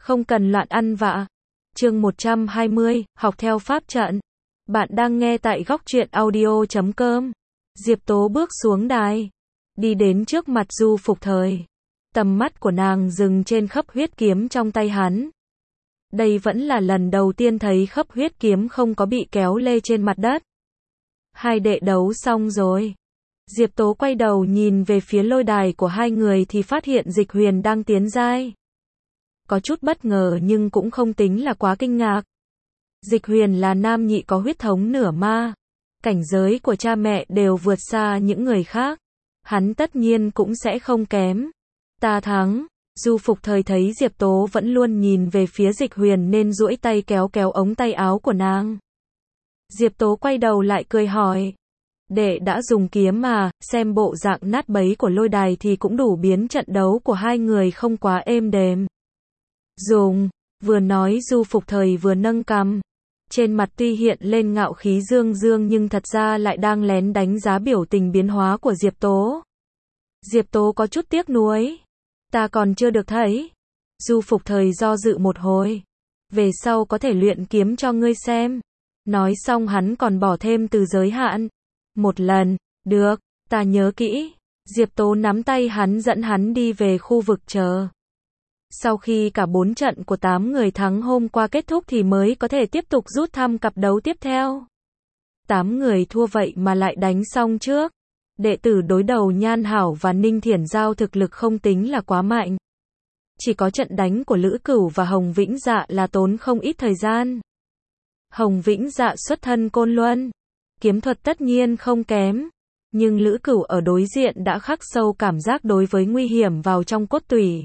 không cần loạn ăn vạ. Chương 120, học theo pháp trận. Bạn đang nghe tại góc truyện audio.com. Diệp Tố bước xuống đài, đi đến trước mặt Du Phục Thời. Tầm mắt của nàng dừng trên khấp huyết kiếm trong tay hắn. Đây vẫn là lần đầu tiên thấy khấp huyết kiếm không có bị kéo lê trên mặt đất. Hai đệ đấu xong rồi. Diệp Tố quay đầu nhìn về phía lôi đài của hai người thì phát hiện Dịch Huyền đang tiến giai. Có chút bất ngờ nhưng cũng không tính là quá kinh ngạc. Dịch Huyền là nam nhị có huyết thống nửa ma. Cảnh giới của cha mẹ đều vượt xa những người khác. Hắn tất nhiên cũng sẽ không kém. Ta thắng. Du Phục Thời thấy Diệp Tố vẫn luôn nhìn về phía Dịch Huyền nên duỗi tay kéo kéo ống tay áo của nàng. Diệp Tố quay đầu lại cười hỏi. Đệ đã dùng kiếm mà, xem bộ dạng nát bấy của lôi đài thì cũng đủ biến trận đấu của hai người không quá êm đềm. Dùng, vừa nói Du Phục Thời vừa nâng cằm. Trên mặt tuy hiện lên ngạo khí dương dương nhưng thật ra lại đang lén đánh giá biểu tình biến hóa của Diệp Tố. Diệp Tố có chút tiếc nuối. Ta còn chưa được thấy. Du Phục Thời do dự một hồi. Về sau có thể luyện kiếm cho ngươi xem. Nói xong hắn còn bỏ thêm từ giới hạn. Một lần, được, ta nhớ kỹ. Diệp Tố nắm tay hắn dẫn hắn đi về khu vực chờ. Sau khi cả 4 trận của 8 người thắng hôm qua kết thúc thì mới có thể tiếp tục rút thăm cặp đấu tiếp theo. 8 người thua vậy mà lại đánh xong trước. Đệ tử đối đầu Nhan Hảo và Ninh Thiển Giao thực lực không tính là quá mạnh. Chỉ có trận đánh của Lữ Cửu và Hồng Vĩnh Dạ là tốn không ít thời gian. Hồng Vĩnh Dạ xuất thân Côn Luân. Kiếm thuật tất nhiên không kém. Nhưng Lữ Cửu ở đối diện đã khắc sâu cảm giác đối với nguy hiểm vào trong cốt tủy.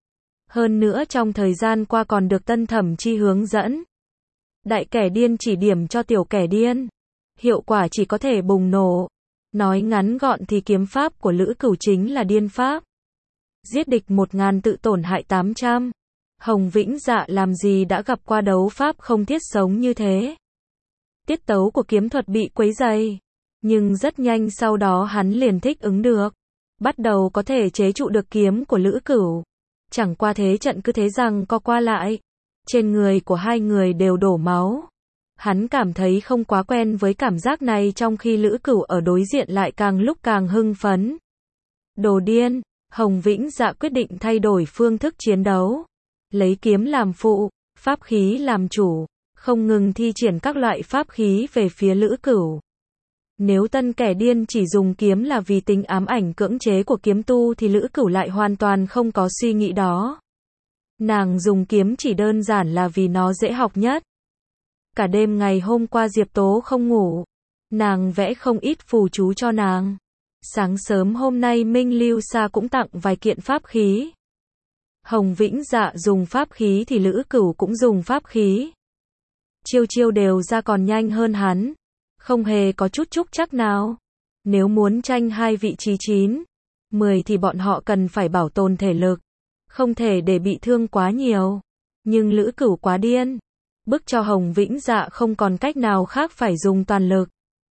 Hơn nữa trong thời gian qua còn được Tân Thẩm Chi hướng dẫn. Đại kẻ điên chỉ điểm cho tiểu kẻ điên. Hiệu quả chỉ có thể bùng nổ. Nói ngắn gọn thì kiếm pháp của Lữ Cửu chính là điên pháp. Giết địch 1000 tự tổn hại 800. Hồng Vĩnh Dạ làm gì đã gặp qua đấu pháp không thiết sống như thế. Tiết tấu của kiếm thuật bị quấy dày. Nhưng rất nhanh sau đó hắn liền thích ứng được. Bắt đầu có thể chế trụ được kiếm của Lữ Cửu. Chẳng qua thế trận cứ thế rằng co qua lại. Trên người của hai người đều đổ máu. Hắn cảm thấy không quá quen với cảm giác này trong khi Lữ Cửu ở đối diện lại càng lúc càng hưng phấn. Đồ điên, Hồng Vĩnh Dạ quyết định thay đổi phương thức chiến đấu. Lấy kiếm làm phụ, pháp khí làm chủ. Không ngừng thi triển các loại pháp khí về phía Lữ Cửu. Nếu tân kẻ điên chỉ dùng kiếm là vì tính ám ảnh cưỡng chế của kiếm tu thì Lữ Cửu lại hoàn toàn không có suy nghĩ đó. Nàng dùng kiếm chỉ đơn giản là vì nó dễ học nhất. Cả đêm ngày hôm qua Diệp Tố không ngủ. Nàng vẽ không ít phù chú cho nàng. Sáng sớm hôm nay Minh Lưu Sa cũng tặng vài kiện pháp khí. Hồng Vĩnh Dạ dùng pháp khí thì Lữ Cửu cũng dùng pháp khí. Chiêu chiêu đều ra còn nhanh hơn hắn. Không hề có chút trúc chắc nào. Nếu muốn tranh hai vị trí 9, 10 thì bọn họ cần phải bảo tồn thể lực. Không thể để bị thương quá nhiều. Nhưng Lữ Cửu quá điên. Bức cho Hồng Vĩnh Dạ không còn cách nào khác phải dùng toàn lực.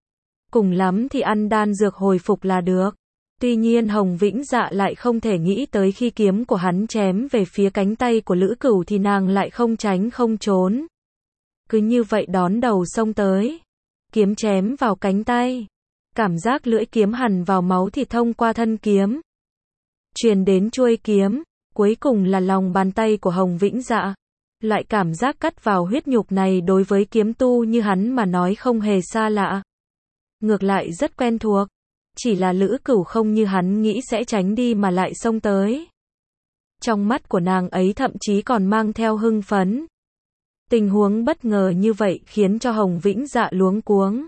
Cùng lắm thì ăn đan dược hồi phục là được. Tuy nhiên Hồng Vĩnh Dạ lại không thể nghĩ tới khi kiếm của hắn chém về phía cánh tay của Lữ Cửu thì nàng lại không tránh không trốn. Cứ như vậy đón đầu xông tới. Kiếm chém vào cánh tay. Cảm giác lưỡi kiếm hằn vào máu thịt thông qua thân kiếm. Truyền đến chuôi kiếm. Cuối cùng là lòng bàn tay của Hồng Vĩnh Dạ. Loại cảm giác cắt vào huyết nhục này đối với kiếm tu như hắn mà nói không hề xa lạ. Ngược lại rất quen thuộc. Chỉ là Lữ Cửu không như hắn nghĩ sẽ tránh đi mà lại xông tới. Trong mắt của nàng ấy thậm chí còn mang theo hưng phấn. Tình huống bất ngờ như vậy khiến cho Hồng Vĩnh Dạ luống cuống.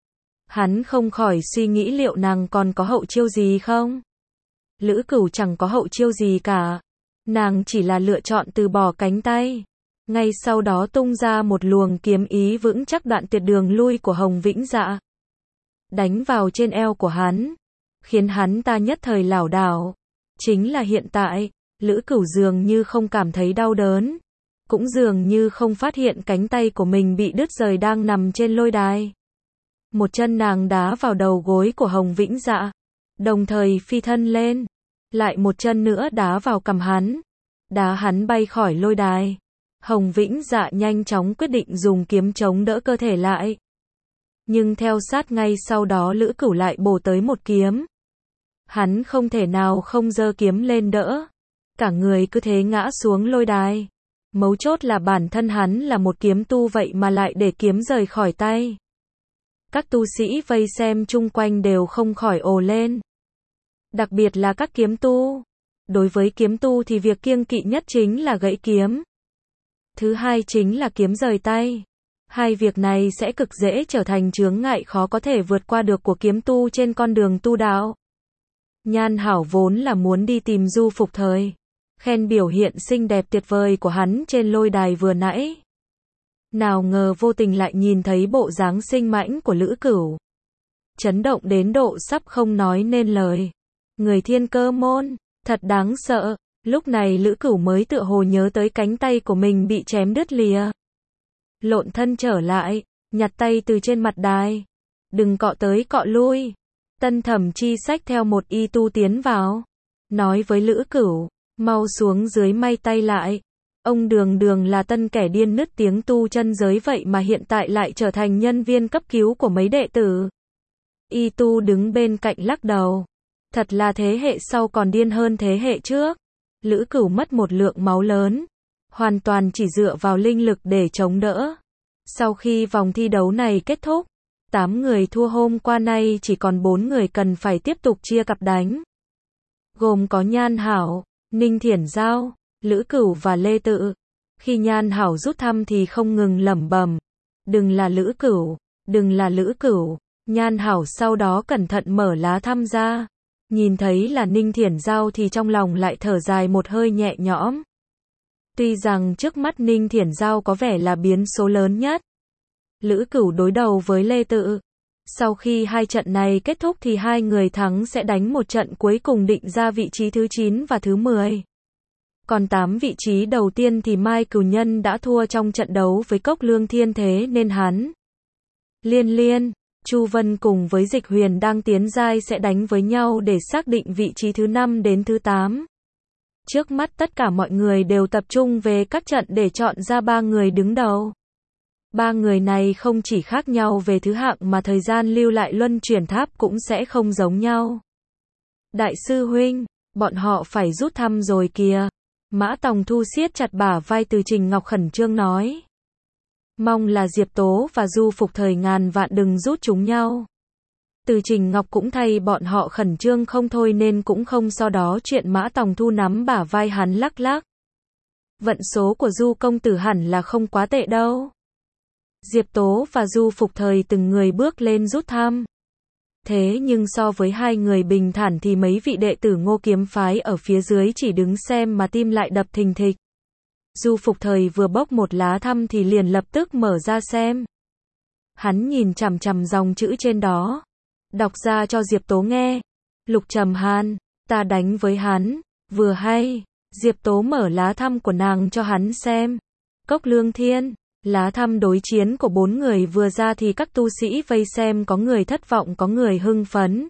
Hắn không khỏi suy nghĩ liệu nàng còn có hậu chiêu gì không? Lữ Cửu chẳng có hậu chiêu gì cả. Nàng chỉ là lựa chọn từ bỏ cánh tay. Ngay sau đó tung ra một luồng kiếm ý vững chắc đoạn tuyệt đường lui của Hồng Vĩnh Dạ. Đánh vào trên eo của hắn. Khiến hắn ta nhất thời lảo đảo. Chính là hiện tại, Lữ Cửu dường như không cảm thấy đau đớn. Cũng dường như không phát hiện cánh tay của mình bị đứt rời đang nằm trên lôi đài. Một chân nàng đá vào đầu gối của Hồng Vĩnh Dạ. Đồng thời phi thân lên. Lại một chân nữa đá vào cằm hắn. đá hắn bay khỏi lôi đài. Hồng Vĩnh Dạ nhanh chóng quyết định dùng kiếm chống đỡ cơ thể lại. Nhưng theo sát ngay sau đó Lữ Cửu lại bổ tới một kiếm. Hắn không thể nào không giơ kiếm lên đỡ. Cả người cứ thế ngã xuống lôi đài. Mấu chốt là bản thân hắn là một kiếm tu vậy mà lại để kiếm rời khỏi tay. Các tu sĩ vây xem chung quanh đều không khỏi ồ lên. Đặc biệt là các kiếm tu. Đối với kiếm tu thì việc kiêng kỵ nhất chính là gãy kiếm. Thứ hai chính là kiếm rời tay. Hai việc này sẽ cực dễ trở thành chướng ngại khó có thể vượt qua được của kiếm tu trên con đường tu đạo. Nhan Hảo vốn là muốn đi tìm Du Phục Thời, khen biểu hiện xinh đẹp tuyệt vời của hắn trên lôi đài vừa nãy. Nào ngờ vô tình lại nhìn thấy bộ dáng sinh mãnh của Lữ Cửu. Chấn động đến độ sắp không nói nên lời. Người Thiên Cơ môn, thật đáng sợ. Lúc này Lữ Cửu mới tựa hồ nhớ tới cánh tay của mình bị chém đứt lìa. Lộn thân trở lại, nhặt tay từ trên mặt đài. Đừng cọ tới cọ lui. Tân Thẩm Chi xách theo một y tu tiến vào. Nói với Lữ Cửu, mau xuống dưới may tay lại. Ông đường đường là tân kẻ điên nứt tiếng tu chân giới vậy mà hiện tại lại trở thành nhân viên cấp cứu của mấy đệ tử. Y tu đứng bên cạnh lắc đầu. Thật là thế hệ sau còn điên hơn thế hệ trước. Lữ Cửu mất một lượng máu lớn. Hoàn toàn chỉ dựa vào linh lực để chống đỡ. Sau khi vòng thi đấu này kết thúc, 8 người thua hôm qua nay chỉ còn 4 người cần phải tiếp tục chia cặp đánh. Gồm có Nhan Hảo, Ninh Thiển Giao, Lữ Cửu và Lê Tự. Khi Nhan Hảo rút thăm thì không ngừng lẩm bẩm. Đừng là Lữ Cửu, đừng là Lữ Cửu. Nhan Hảo sau đó cẩn thận mở lá thăm ra. Nhìn thấy là Ninh Thiển Giao thì trong lòng lại thở dài một hơi nhẹ nhõm. Tuy rằng trước mắt Ninh Thiển Giao có vẻ là biến số lớn nhất. Lữ Cửu đối đầu với Lê Tự. Sau khi hai trận này kết thúc thì hai người thắng sẽ đánh một trận cuối cùng định ra vị trí thứ 9 và thứ 10. Còn 8 vị trí đầu tiên thì Mai Cửu Nhân đã thua trong trận đấu với Cốc Lương Thiên thế nên hắn. Liên, Chu Vân cùng với Dịch Huyền đang tiến giai sẽ đánh với nhau để xác định vị trí thứ 5 đến thứ 8. Trước mắt tất cả mọi người đều tập trung về các trận để chọn ra 3 người đứng đầu. 3 người này không chỉ khác nhau về thứ hạng mà thời gian lưu lại luân chuyển tháp cũng sẽ không giống nhau. Đại sư huynh, bọn họ phải rút thăm rồi kìa. Mã Tòng Thu siết chặt bả vai Từ Trình Ngọc khẩn trương nói. Mong là Diệp Tố và Du Phục Thời ngàn vạn đừng rút chúng nhau. Từ Trình Ngọc cũng thay bọn họ khẩn trương không thôi nên cũng không so đó chuyện. Mã Tòng Thu nắm bả vai hắn lắc lắc. Vận số của Du công tử hẳn là không quá tệ đâu. Diệp Tố và Du Phục Thời từng người bước lên rút thăm. Thế nhưng so với hai người bình thản thì mấy vị đệ tử Ngô Kiếm phái ở phía dưới chỉ đứng xem mà tim lại đập thình thịch. Du Phục Thời vừa bốc một lá thăm thì liền lập tức mở ra xem. Hắn nhìn chằm chằm dòng chữ trên đó. Đọc ra cho Diệp Tố nghe. Lục Trầm Hàn, ta đánh với hắn. Vừa hay, Diệp Tố mở lá thăm của nàng cho hắn xem. Cốc Lương Thiên. Lá thăm đối chiến của 4 người vừa ra thì các tu sĩ vây xem có người thất vọng có người hưng phấn.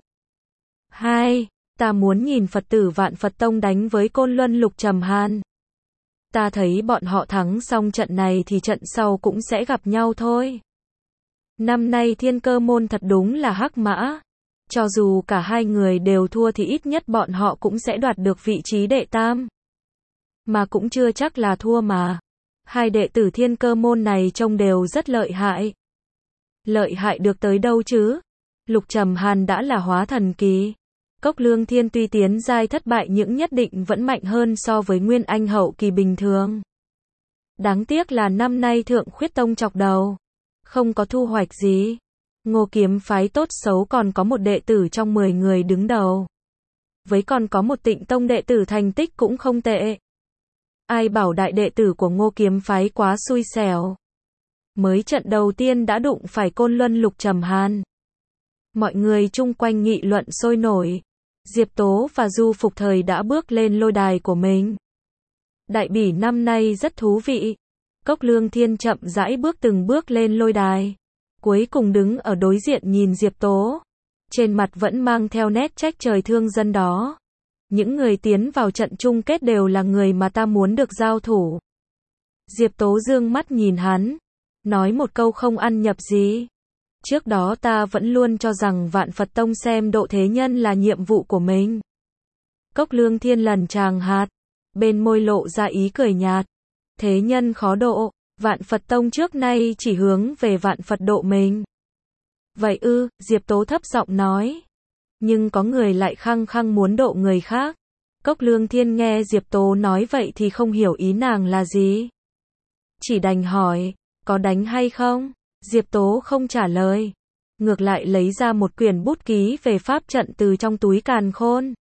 2. Ta muốn nhìn Phật tử Vạn Phật Tông đánh với Côn Luân Lục Trầm Hàn. Ta thấy bọn họ thắng xong trận này thì trận sau cũng sẽ gặp nhau thôi. Năm nay Thiên Cơ môn thật đúng là hắc mã. Cho dù cả hai người đều thua thì ít nhất bọn họ cũng sẽ đoạt được vị trí đệ tam. Mà cũng chưa chắc là thua mà. Hai đệ tử Thiên Cơ môn này trông đều rất lợi hại. Lợi hại được tới đâu chứ? Lục Trầm Hàn đã là hóa thần kỳ. Cốc Lương Thiên tuy tiến giai thất bại nhưng nhất định vẫn mạnh hơn so với Nguyên Anh hậu kỳ bình thường. Đáng tiếc là năm nay Thượng Khuyết Tông chọc đầu. Không có thu hoạch gì. Ngô Kiếm phái tốt xấu còn có một đệ tử trong 10 người đứng đầu. Với còn có một Tịnh Tông đệ tử thành tích cũng không tệ. Ai bảo đại đệ tử của Ngô Kiếm phái quá xui xẻo. Mới trận đầu tiên đã đụng phải Côn Luân Lục Trầm Hàn. Mọi người chung quanh nghị luận sôi nổi. Diệp Tố và Du Phục Thời đã bước lên lôi đài của mình. Đại bỉ năm nay rất thú vị. Cốc Lương Thiên chậm rãi bước từng bước lên lôi đài. Cuối cùng đứng ở đối diện nhìn Diệp Tố. Trên mặt vẫn mang theo nét trách trời thương dân đó. Những người tiến vào trận chung kết đều là người mà ta muốn được giao thủ. Diệp Tố dương mắt nhìn hắn, nói một câu không ăn nhập gì. Trước đó ta vẫn luôn cho rằng Vạn Phật Tông xem độ thế nhân là nhiệm vụ của mình. Cốc Lương Thiên lần tràng hạt, bên môi lộ ra ý cười nhạt. Thế nhân khó độ, Vạn Phật Tông trước nay chỉ hướng về Vạn Phật độ mình. Vậy ư, Diệp Tố thấp giọng nói. Nhưng có người lại khăng khăng muốn độ người khác. Cốc Lương Thiên nghe Diệp Tố nói vậy thì không hiểu ý nàng là gì. Chỉ đành hỏi, có đánh hay không? Diệp Tố không trả lời. Ngược lại lấy ra một quyển bút ký về pháp trận từ trong túi càn khôn.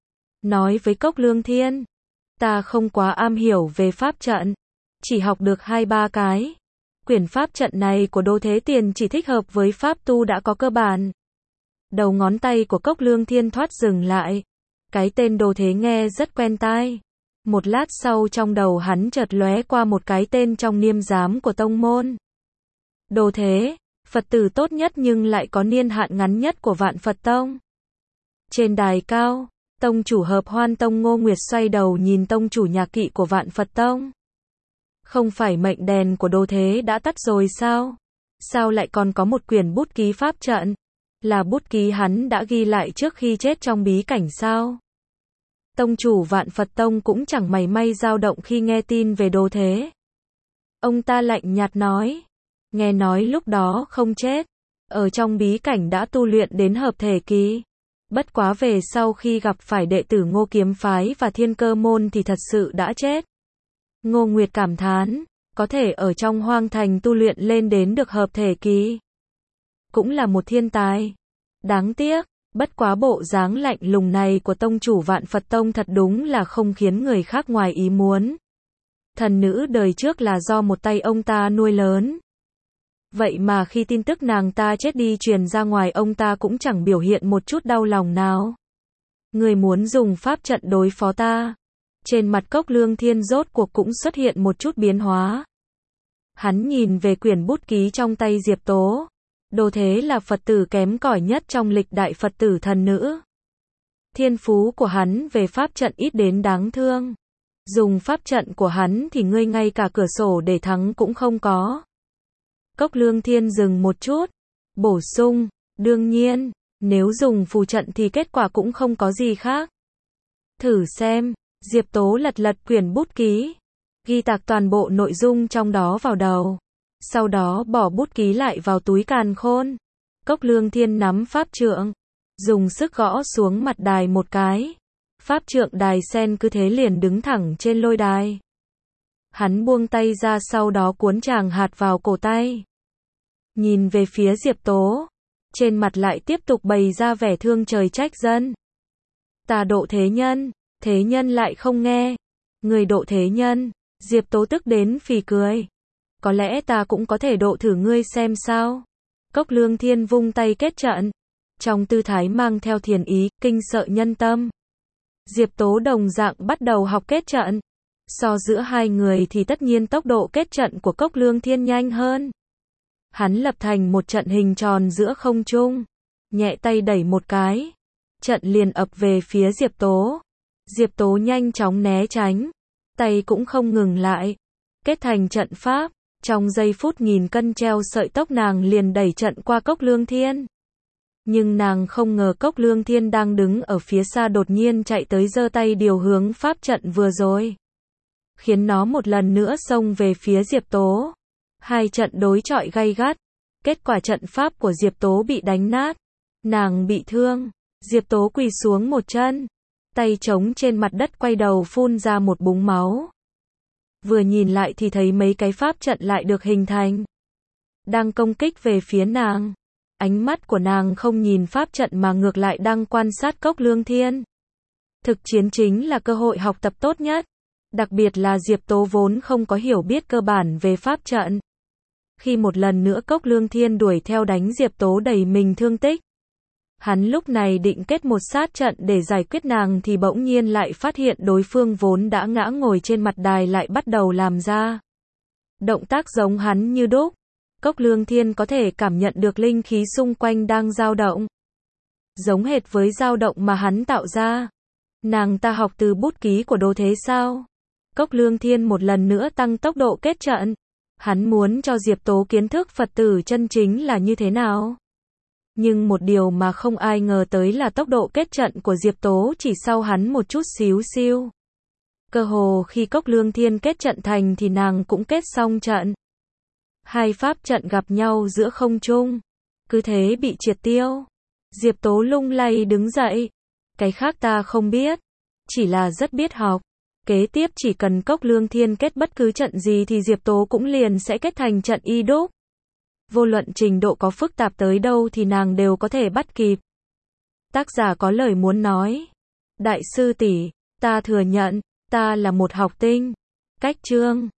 Nói với Cốc Lương Thiên, ta không quá am hiểu về pháp trận. Chỉ học được 2-3 cái. Quyển pháp trận này của Đô Thế Tiền chỉ thích hợp với pháp tu đã có cơ bản. Đầu ngón tay của Cốc Lương Thiên thoát dừng lại. Cái tên Đô Thế nghe rất quen tai. Một lát sau trong đầu hắn chợt lóe qua một cái tên trong niêm giám của tông môn. Đô Thế, Phật tử tốt nhất nhưng lại có niên hạn ngắn nhất của Vạn Phật Tông. Trên đài cao, tông chủ Hợp Hoan Tông Ngô Nguyệt xoay đầu nhìn tông chủ nhà kỵ của Vạn Phật Tông. Không phải mệnh đèn của Đô Thế đã tắt rồi sao? Sao lại còn có một quyển bút ký pháp trận? Là bút ký hắn đã ghi lại trước khi chết trong bí cảnh sao? Tông chủ Vạn Phật Tông cũng chẳng mảy may dao động khi nghe tin về Đô Thế. Ông ta lạnh nhạt nói, nghe nói lúc đó không chết, ở trong bí cảnh đã tu luyện đến hợp thể kỳ. Bất quá về sau khi gặp phải đệ tử Ngô Kiếm Phái và Thiên Cơ Môn thì thật sự đã chết. Ngô Nguyệt cảm thán, có thể ở trong hoang thành tu luyện lên đến được hợp thể kỳ. Cũng là một thiên tài. Đáng tiếc, bất quá bộ dáng lạnh lùng này của tông chủ Vạn Phật Tông thật đúng là không khiến người khác ngoài ý muốn. Thần nữ đời trước là do một tay ông ta nuôi lớn. Vậy mà khi tin tức nàng ta chết đi truyền ra ngoài ông ta cũng chẳng biểu hiện một chút đau lòng nào. Người muốn dùng pháp trận đối phó ta. Trên mặt Cốc Lương Thiên rốt cuộc cũng xuất hiện một chút biến hóa. Hắn nhìn về quyển bút ký trong tay Diệp Tố. Đô Thế là Phật tử kém cỏi nhất trong lịch đại Phật tử thần nữ. Thiên phú của hắn về pháp trận ít đến đáng thương. Dùng pháp trận của hắn thì ngươi ngay cả cửa sổ để thắng cũng không có. Cốc Lương Thiên dừng một chút. Bổ sung, đương nhiên, nếu dùng phù trận thì kết quả cũng không có gì khác. Thử xem. Diệp Tố lật lật quyển bút ký. Ghi tạc toàn bộ nội dung trong đó vào đầu. Sau đó bỏ bút ký lại vào túi càn khôn. Cốc Lương Thiên nắm pháp trượng. Dùng sức gõ xuống mặt đài một cái. Pháp trượng đài sen cứ thế liền đứng thẳng trên lôi đài. Hắn buông tay ra sau đó cuốn tràng hạt vào cổ tay. Nhìn về phía Diệp Tố. Trên mặt lại tiếp tục bày ra vẻ thương trời trách dân. Ta độ thế nhân. Thế nhân lại không nghe. Người độ thế nhân. Diệp Tố tức đến phì cười. Có lẽ ta cũng có thể độ thử ngươi xem sao. Cốc Lương Thiên vung tay kết trận. Trong tư thái mang theo thiền ý, kinh sợ nhân tâm. Diệp Tố đồng dạng bắt đầu học kết trận. So giữa hai người thì tất nhiên tốc độ kết trận của Cốc Lương Thiên nhanh hơn. Hắn lập thành một trận hình tròn giữa không trung. Nhẹ tay đẩy một cái. Trận liền ập về phía Diệp Tố. Diệp Tố nhanh chóng né tránh. Tay cũng không ngừng lại. Kết thành trận pháp. Trong giây phút nghìn cân treo sợi tóc nàng liền đẩy trận qua Cốc Lương Thiên. Nhưng nàng không ngờ Cốc Lương Thiên đang đứng ở phía xa đột nhiên chạy tới giơ tay điều hướng pháp trận vừa rồi. Khiến nó một lần nữa xông về phía Diệp Tố. Hai trận đối chọi gay gắt. Kết quả trận pháp của Diệp Tố bị đánh nát. Nàng bị thương. Diệp Tố quỳ xuống một chân. Tay trống trên mặt đất quay đầu phun ra một búng máu. Vừa nhìn lại thì thấy mấy cái pháp trận lại được hình thành. Đang công kích về phía nàng. Ánh mắt của nàng không nhìn pháp trận mà ngược lại đang quan sát Cốc Lương Thiên. Thực chiến chính là cơ hội học tập tốt nhất. Đặc biệt là Diệp Tố vốn không có hiểu biết cơ bản về pháp trận. Khi một lần nữa Cốc Lương Thiên đuổi theo đánh Diệp Tố đầy mình thương tích. Hắn lúc này định kết một sát trận để giải quyết nàng thì bỗng nhiên lại phát hiện đối phương vốn đã ngã ngồi trên mặt đài lại bắt đầu làm ra động tác giống hắn như đúc. Cốc Lương Thiên có thể cảm nhận được linh khí xung quanh đang dao động. Giống hệt với dao động mà hắn tạo ra. Nàng ta học từ bút ký của Đỗ Thế sao? Cốc Lương Thiên một lần nữa tăng tốc độ kết trận. Hắn muốn cho Diệp Tố kiến thức Phật tử chân chính là như thế nào. Nhưng một điều mà không ai ngờ tới là tốc độ kết trận của Diệp Tố chỉ sau hắn một chút xíu xiu. Cơ hồ khi Cốc Lương Thiên kết trận thành thì nàng cũng kết xong trận. Hai pháp trận gặp nhau giữa không trung, cứ thế bị triệt tiêu. Diệp Tố lung lay đứng dậy. Cái khác ta không biết, chỉ là rất biết học. Kế tiếp chỉ cần Cốc Lương Thiên kết bất cứ trận gì thì Diệp Tố cũng liền sẽ kết thành trận y đúc. Vô luận trình độ có phức tạp tới đâu thì nàng đều có thể bắt kịp. Tác giả có lời muốn nói. Đại sư tỷ, ta thừa nhận, ta là một học tinh. Cách chương